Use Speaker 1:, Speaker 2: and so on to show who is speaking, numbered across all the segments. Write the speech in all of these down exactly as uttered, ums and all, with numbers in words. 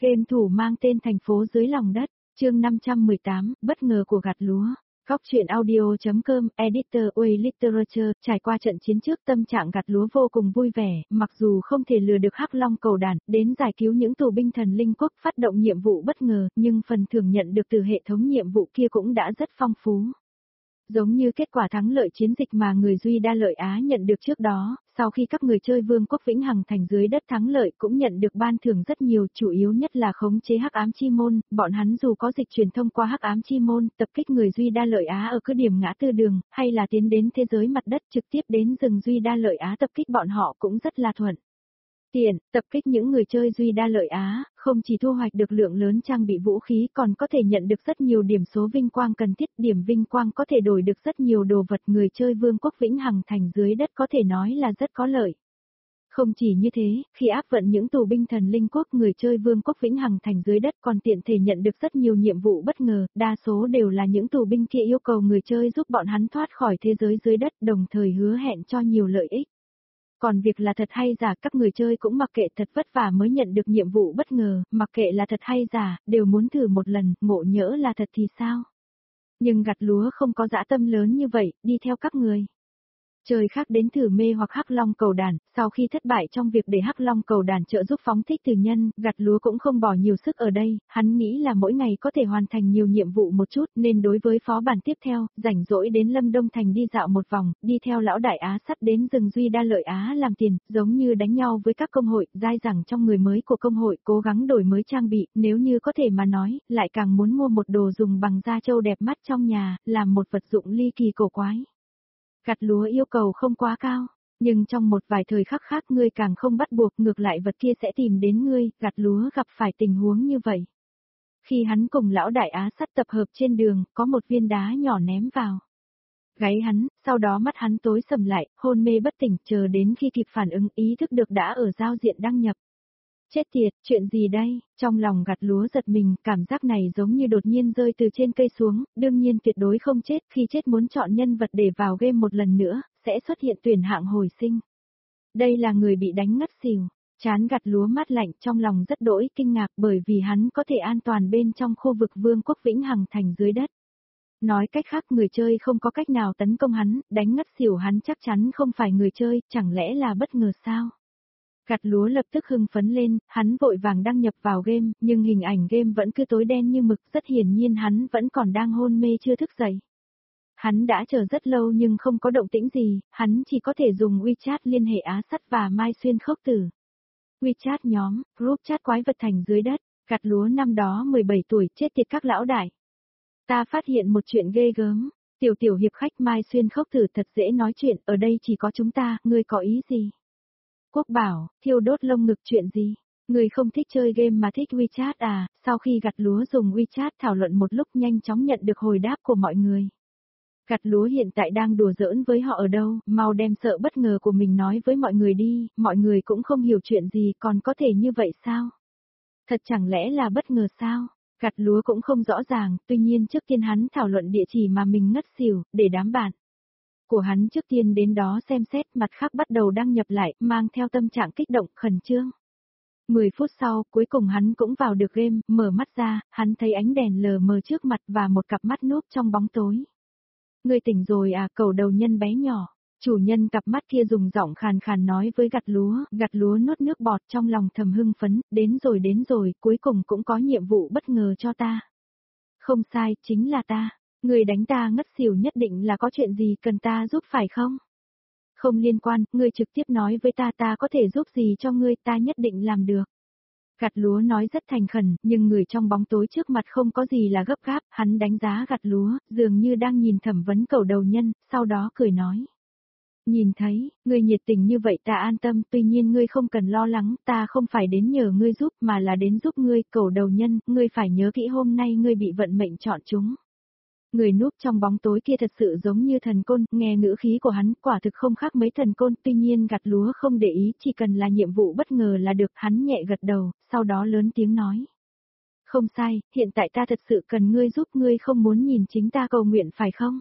Speaker 1: Game thủ mang tên Thành phố dưới lòng đất, chương năm trăm mười tám, bất ngờ của gặt lúa. Góc truyện audio.com, editor Way Literature, trải qua trận chiến trước tâm trạng gặt lúa vô cùng vui vẻ, mặc dù không thể lừa được Hắc Long cầu đàn, đến giải cứu những tù binh thần linh quốc phát động nhiệm vụ bất ngờ, nhưng phần thưởng nhận được từ hệ thống nhiệm vụ kia cũng đã rất phong phú. Giống như kết quả thắng lợi chiến dịch mà người Duy Đa Lợi Á nhận được trước đó, sau khi các người chơi Vương quốc Vĩnh Hằng Thành dưới đất thắng lợi cũng nhận được ban thưởng rất nhiều, chủ yếu nhất là khống chế Hắc Ám Chi Môn, bọn hắn dù có dịch truyền thông qua Hắc Ám Chi Môn, tập kích người Duy Đa Lợi Á ở cứ điểm ngã tư đường, hay là tiến đến thế giới mặt đất trực tiếp đến rừng Duy Đa Lợi Á tập kích bọn họ cũng rất là thuận tiện, tập kích những người chơi Duy Đa Lợi Á, không chỉ thu hoạch được lượng lớn trang bị vũ khí còn có thể nhận được rất nhiều điểm số vinh quang cần thiết, điểm vinh quang có thể đổi được rất nhiều đồ vật, người chơi Vương quốc Vĩnh Hằng Thành dưới đất có thể nói là rất có lợi. Không chỉ như thế, khi áp vận những tù binh thần linh quốc, người chơi Vương quốc Vĩnh Hằng Thành dưới đất còn tiện thể nhận được rất nhiều nhiệm vụ bất ngờ, đa số đều là những tù binh kia yêu cầu người chơi giúp bọn hắn thoát khỏi thế giới dưới đất, đồng thời hứa hẹn cho nhiều lợi ích. Còn việc là thật hay giả, các người chơi cũng mặc kệ, thật vất vả mới nhận được nhiệm vụ bất ngờ, mặc kệ là thật hay giả, đều muốn thử một lần, ngộ nhỡ là thật thì sao? Nhưng gặt lúa không có dã tâm lớn như vậy, đi theo các người chơi khác đến thử mê hoặc Hắc Long cầu đàn, sau khi thất bại trong việc để Hắc Long cầu đàn trợ giúp phóng thích từ nhân, gặt lúa cũng không bỏ nhiều sức ở đây, hắn nghĩ là mỗi ngày có thể hoàn thành nhiều nhiệm vụ một chút, nên đối với phó bản tiếp theo, rảnh rỗi đến Lâm Đông Thành đi dạo một vòng, đi theo lão đại Á sắt đến rừng Duy Đa Lợi Á làm tiền, giống như đánh nhau với các công hội, dai dẳng trong người mới của công hội, cố gắng đổi mới trang bị, nếu như có thể mà nói, lại càng muốn mua một đồ dùng bằng da trâu đẹp mắt trong nhà, làm một vật dụng ly kỳ cổ quái. Gặt lúa yêu cầu không quá cao, nhưng trong một vài thời khắc khác ngươi càng không bắt buộc, ngược lại vật kia sẽ tìm đến ngươi, gặt lúa gặp phải tình huống như vậy. Khi hắn cùng lão đại Á sắt tập hợp trên đường, có một viên đá nhỏ ném vào gáy hắn, sau đó mắt hắn tối sầm lại, hôn mê bất tỉnh, chờ đến khi kịp phản ứng ý thức được đã ở giao diện đăng nhập. Chết tiệt, chuyện gì đây? Trong lòng gặt lúa giật mình, cảm giác này giống như đột nhiên rơi từ trên cây xuống, đương nhiên tuyệt đối không chết, khi chết muốn chọn nhân vật để vào game một lần nữa, sẽ xuất hiện tuyển hạng hồi sinh. Đây là người bị đánh ngất xỉu, chán gặt lúa mát lạnh, trong lòng rất đỗi kinh ngạc bởi vì hắn có thể an toàn bên trong khu vực Vương quốc Vĩnh Hằng Thành dưới đất. Nói cách khác, người chơi không có cách nào tấn công hắn, đánh ngất xỉu hắn chắc chắn không phải người chơi, chẳng lẽ là bất ngờ sao? Gặt lúa lập tức hưng phấn lên, hắn vội vàng đăng nhập vào game, nhưng hình ảnh game vẫn cứ tối đen như mực, rất hiển nhiên hắn vẫn còn đang hôn mê chưa thức dậy. Hắn đã chờ rất lâu nhưng không có động tĩnh gì, hắn chỉ có thể dùng WeChat liên hệ Á Sắt và Mai Xuyên Khốc Tử. WeChat nhóm, group chat quái vật thành dưới đất, gặt lúa năm đó mười bảy tuổi, chết tiệt các lão đại. Ta phát hiện một chuyện ghê gớm, tiểu tiểu hiệp khách Mai Xuyên Khốc Tử thật dễ nói chuyện, ở đây chỉ có chúng ta, ngươi có ý gì? Quốc bảo, thiêu đốt lông ngực chuyện gì? Người không thích chơi game mà thích WeChat à? Sau khi gặt lúa dùng WeChat thảo luận một lúc nhanh chóng nhận được hồi đáp của mọi người. Gặt lúa hiện tại đang đùa giỡn với họ ở đâu, mau đem sợ bất ngờ của mình nói với mọi người đi, mọi người cũng không hiểu chuyện gì còn có thể như vậy sao? Thật chẳng lẽ là bất ngờ sao? Gặt lúa cũng không rõ ràng, tuy nhiên trước tiên hắn thảo luận địa chỉ mà mình ngất xỉu, để đám bạn của hắn trước tiên đến đó xem xét, mặt khác bắt đầu đăng nhập lại, mang theo tâm trạng kích động, khẩn trương. mười phút sau, cuối cùng hắn cũng vào được game, mở mắt ra, hắn thấy ánh đèn lờ mờ trước mặt và một cặp mắt núp trong bóng tối. Ngươi tỉnh rồi à, cầu đầu nhân bé nhỏ. Chủ nhân cặp mắt kia dùng giọng khàn khàn nói với gặt lúa, gặt lúa nuốt nước bọt trong lòng thầm hưng phấn, đến rồi đến rồi, cuối cùng cũng có nhiệm vụ bất ngờ cho ta. Không sai, chính là ta. Người đánh ta ngất xỉu nhất định là có chuyện gì cần ta giúp phải không? Không liên quan, ngươi trực tiếp nói với ta, ta có thể giúp gì cho ngươi, ta nhất định làm được. Gặt lúa nói rất thành khẩn, nhưng người trong bóng tối trước mặt không có gì là gấp gáp, hắn đánh giá gặt lúa, dường như đang nhìn thẩm vấn cầu đầu nhân, sau đó cười nói. Nhìn thấy, ngươi nhiệt tình như vậy ta an tâm, tuy nhiên ngươi không cần lo lắng, ta không phải đến nhờ ngươi giúp mà là đến giúp ngươi, cầu đầu nhân, ngươi phải nhớ kỹ hôm nay ngươi bị vận mệnh chọn chúng. Người núp trong bóng tối kia thật sự giống như thần côn, nghe ngữ khí của hắn quả thực không khác mấy thần côn, tuy nhiên gặt lúa không để ý, chỉ cần là nhiệm vụ bất ngờ là được, hắn nhẹ gật đầu, sau đó lớn tiếng nói. Không sai, hiện tại ta thật sự cần ngươi giúp, ngươi không muốn nhìn chính ta cầu nguyện phải không?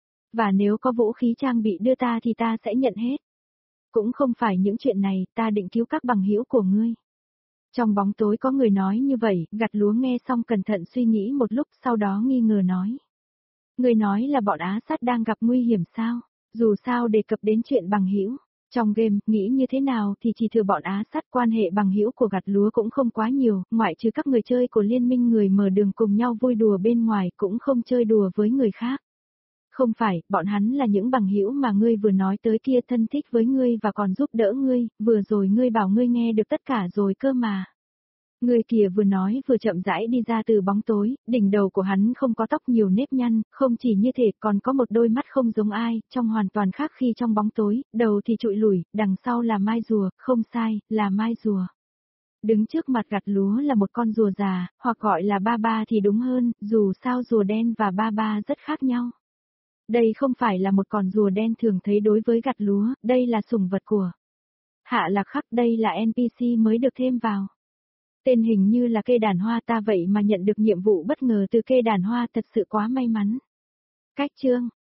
Speaker 1: Và nếu có vũ khí trang bị đưa ta thì ta sẽ nhận hết. Cũng không phải những chuyện này, ta định cứu các bằng hữu của ngươi. Trong bóng tối có người nói như vậy, gặt lúa nghe xong cẩn thận suy nghĩ một lúc sau đó nghi ngờ nói. Người nói là bọn Á Sát đang gặp nguy hiểm sao? Dù sao đề cập đến chuyện bằng hữu, trong game, nghĩ như thế nào thì chỉ thừa bọn Á Sát quan hệ bằng hữu của gặt lúa cũng không quá nhiều, ngoại trừ các người chơi của liên minh người mở đường cùng nhau vui đùa bên ngoài cũng không chơi đùa với người khác. Không phải, bọn hắn là những bằng hữu mà ngươi vừa nói tới kia thân thích với ngươi và còn giúp đỡ ngươi, vừa rồi ngươi bảo ngươi nghe được tất cả rồi cơ mà. Người kia vừa nói vừa chậm rãi đi ra từ bóng tối, đỉnh đầu của hắn không có tóc nhiều nếp nhăn, không chỉ như thế còn có một đôi mắt không giống ai, trông hoàn toàn khác khi trong bóng tối, đầu thì trụi lủi, đằng sau là mai rùa, không sai, là mai rùa. Đứng trước mặt gặt lúa là một con rùa già, hoặc gọi là ba ba thì đúng hơn, dù sao rùa đen và ba ba rất khác nhau. Đây không phải là một con rùa đen thường thấy đối với gặt lúa, đây là sủng vật của Hạ Lạc Khắc, đây là en pê xê mới được thêm vào. Tên hình như là cây đàn hoa, ta vậy mà nhận được nhiệm vụ bất ngờ từ cây đàn hoa, thật sự quá may mắn. Cách chương